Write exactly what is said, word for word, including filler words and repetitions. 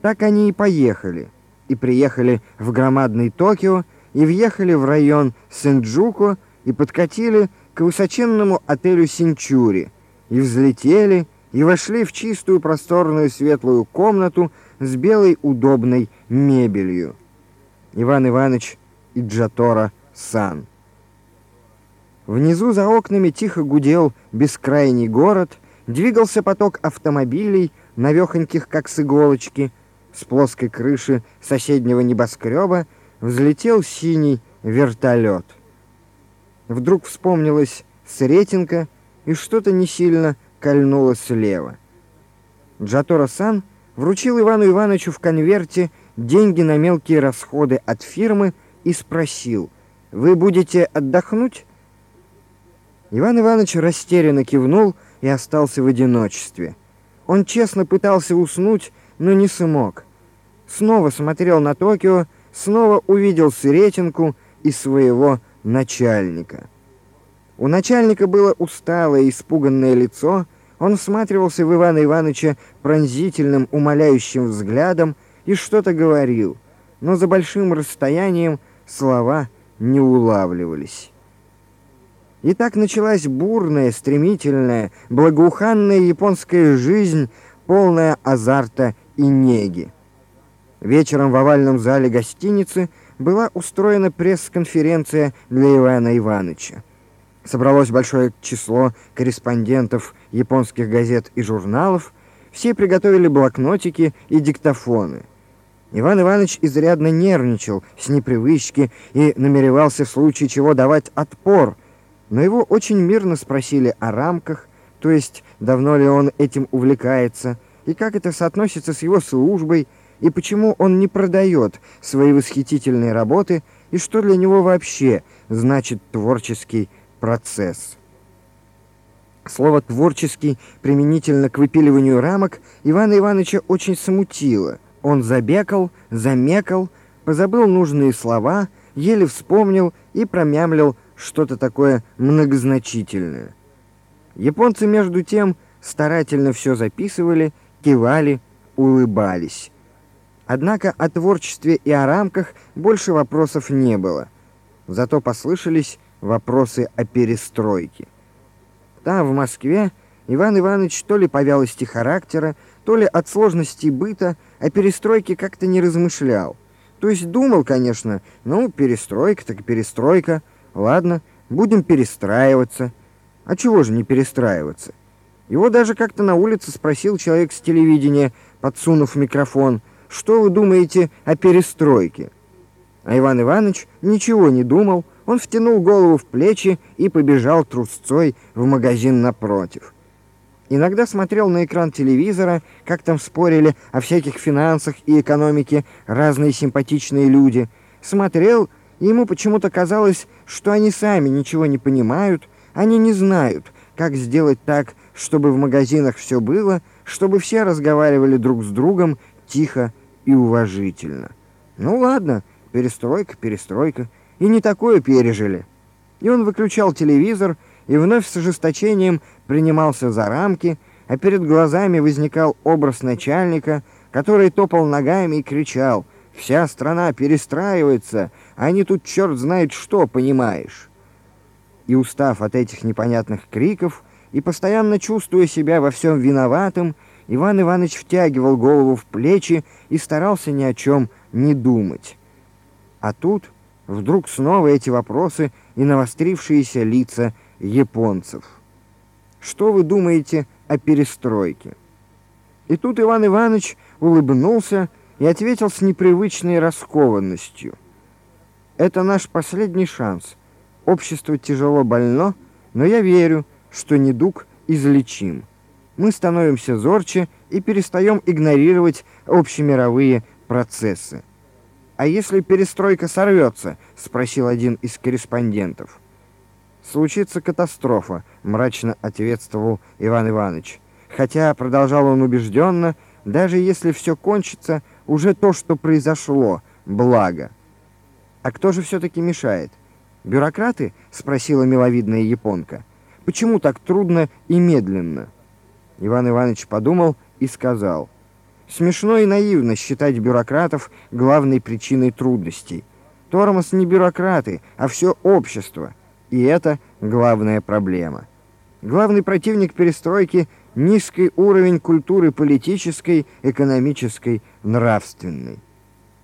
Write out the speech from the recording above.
Так они и поехали, и приехали в громадный Токио, и въехали в район Синджуку, и подкатили к высоченному отелю Синчури, и взлетели, и вошли в чистую просторную светлую комнату с белой удобной мебелью. Иван Иванович и Джаторо-сан. Внизу за окнами тихо гудел бескрайний город, двигался поток автомобилей, навехоньких, как с иголочки. С плоской крыши соседнего небоскреба взлетел синий вертолет. Вдруг вспомнилась Сретенка, и что-то не сильно кольнуло слева. Джаторо-сан вручил Ивану Ивановичу в конверте деньги на мелкие расходы от фирмы и спросил: «Вы будете отдохнуть?» Иван Иванович растерянно кивнул и остался в одиночестве. Он честно пытался уснуть, но не смог. Снова смотрел на Токио, снова увидел Сретенку и своего начальника. У начальника было усталое, испуганное лицо. Он всматривался в Ивана Ивановича пронзительным, умоляющим взглядом и что-то говорил, но за большим расстоянием слова не улавливались. И так началась бурная, стремительная, благоуханная японская жизнь, полная азарта и неги. Вечером в овальном зале гостиницы была устроена пресс-конференция для Ивана Ивановича. Собралось большое число корреспондентов японских газет и журналов, все приготовили блокнотики и диктофоны. Иван Иванович изрядно нервничал с непривычки и намеревался в случае чего давать отпор, но его очень мирно спросили о рамках, то есть давно ли он этим увлекается, и как это соотносится с его службой, и почему он не продает свои восхитительные работы, и что для него вообще значит творческий процесс. Слово «творческий» применительно к выпиливанию рамок Ивана Ивановича очень смутило. Он забекал, замекал, позабыл нужные слова, еле вспомнил и промямлил что-то такое многозначительное. Японцы, между тем, старательно все записывали, кивали, улыбались. Однако о творчестве и о рамках больше вопросов не было. Зато послышались вопросы о перестройке. Там, в Москве, Иван Иванович то ли по вялости характера, то ли от сложности быта о перестройке как-то не размышлял. То есть думал, конечно, ну, перестройка так перестройка, ладно, будем перестраиваться. А чего же не перестраиваться? Его даже как-то на улице спросил человек с телевидения, подсунув микрофон: «Что вы думаете о перестройке?» А Иван Иванович ничего не думал, он втянул голову в плечи и побежал трусцой в магазин напротив. Иногда смотрел на экран телевизора, как там спорили о всяких финансах и экономике разные симпатичные люди. Смотрел, и ему почему-то казалось, что они сами ничего не понимают, они не знают, как сделать так, чтобы в магазинах все было, чтобы все разговаривали друг с другом тихо и уважительно. Ну ладно, перестройка, перестройка, и не такое пережили. И он выключал телевизор и вновь с ожесточением принимался за рамки, а перед глазами возникал образ начальника, который топал ногами и кричал: «Вся страна перестраивается, а они тут черт знает что, понимаешь?» И, устав от этих непонятных криков и постоянно чувствуя себя во всем виноватым, Иван Иванович втягивал голову в плечи и старался ни о чем не думать. А тут вдруг снова эти вопросы и навострившиеся лица японцев. Что вы думаете о перестройке? И тут Иван Иванович улыбнулся и ответил с непривычной раскованностью: «Это наш последний шанс. Общество тяжело больно, но я верю, что недуг излечим. Мы становимся зорче и перестаем игнорировать общемировые процессы». «А если перестройка сорвется?» — спросил один из корреспондентов. «Случится катастрофа», — мрачно ответствовал Иван Иванович. Хотя, продолжал он убежденно, даже если все кончится, уже то, что произошло, благо. «А кто же все-таки мешает? Бюрократы?» — спросила миловидная японка. «Почему так трудно и медленно?» Иван Иванович подумал и сказал: Смешно и наивно считать бюрократов главной причиной трудностей. Тормоз не бюрократы, а все общество. И это главная проблема. Главный противник перестройки — низкий уровень культуры политической, экономической, нравственной.